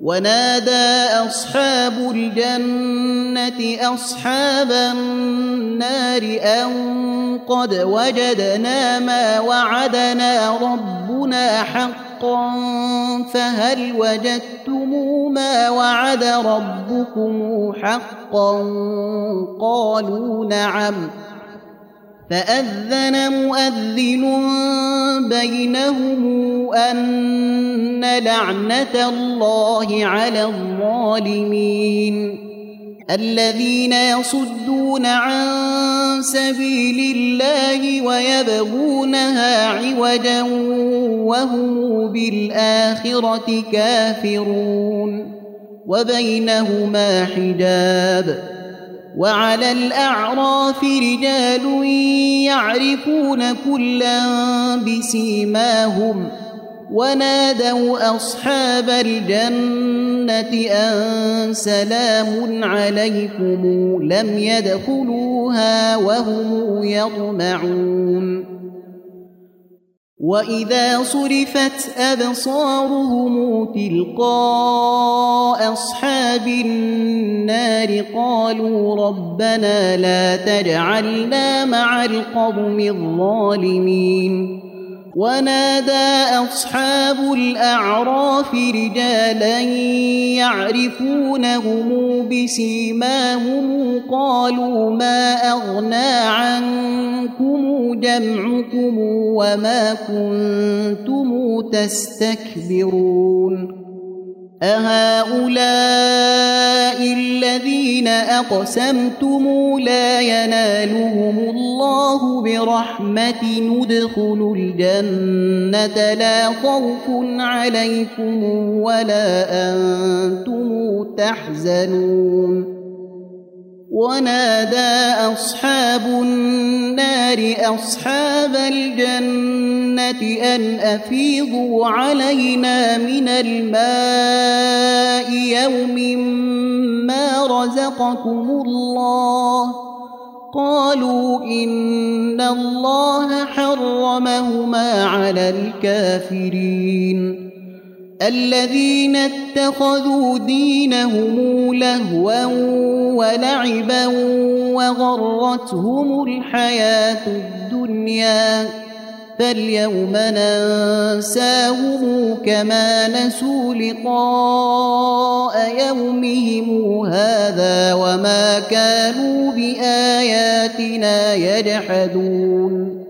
ونادى أصحاب الجنة أصحاب النار أن قد وجدنا ما وعدنا ربنا حقا فهل وجدتم ما وعد ربكم حقا قالوا نعم فأذن مؤذن بينهم أن لعنة الله على الظالمين الذين يصدون عن سبيل الله ويبغونها عوجا وهم بالآخرة كافرون وبينهما حجاب وعلى الأعراف رجال يعرفون كلا بسيماهم ونادوا أصحاب الجنة أن سلام عليكم لم يدخلوها وهم يطمعون وإذا صرفت أبصارهم تلقاء أصحاب النار قالوا ربنا لا تجعلنا مع القوم الظالمين ونادى أصحاب الأعراف رجالا يعرفونهم بسيماهم قالوا ما أغنى عنكم جمعكم وما كنتم تستكبرون أهؤلاء الذين أقسمتم لا ينالهم الله برحمة ندخلوا الجنة لا خوف عليكم ولا أنتم تحزنون ونادى أصحاب النار أصحاب الجنة أن أفيضوا علينا من الماء يوم ما رزقكم الله قالوا إن الله حرمهما على الكافرين الذين اتخذوا دينهم لهوا ولعبا وغرتهم الحياة الدنيا فاليوم ننساهم كما نسوا لقاء يومهم هذا وما كانوا بآياتنا يجحدون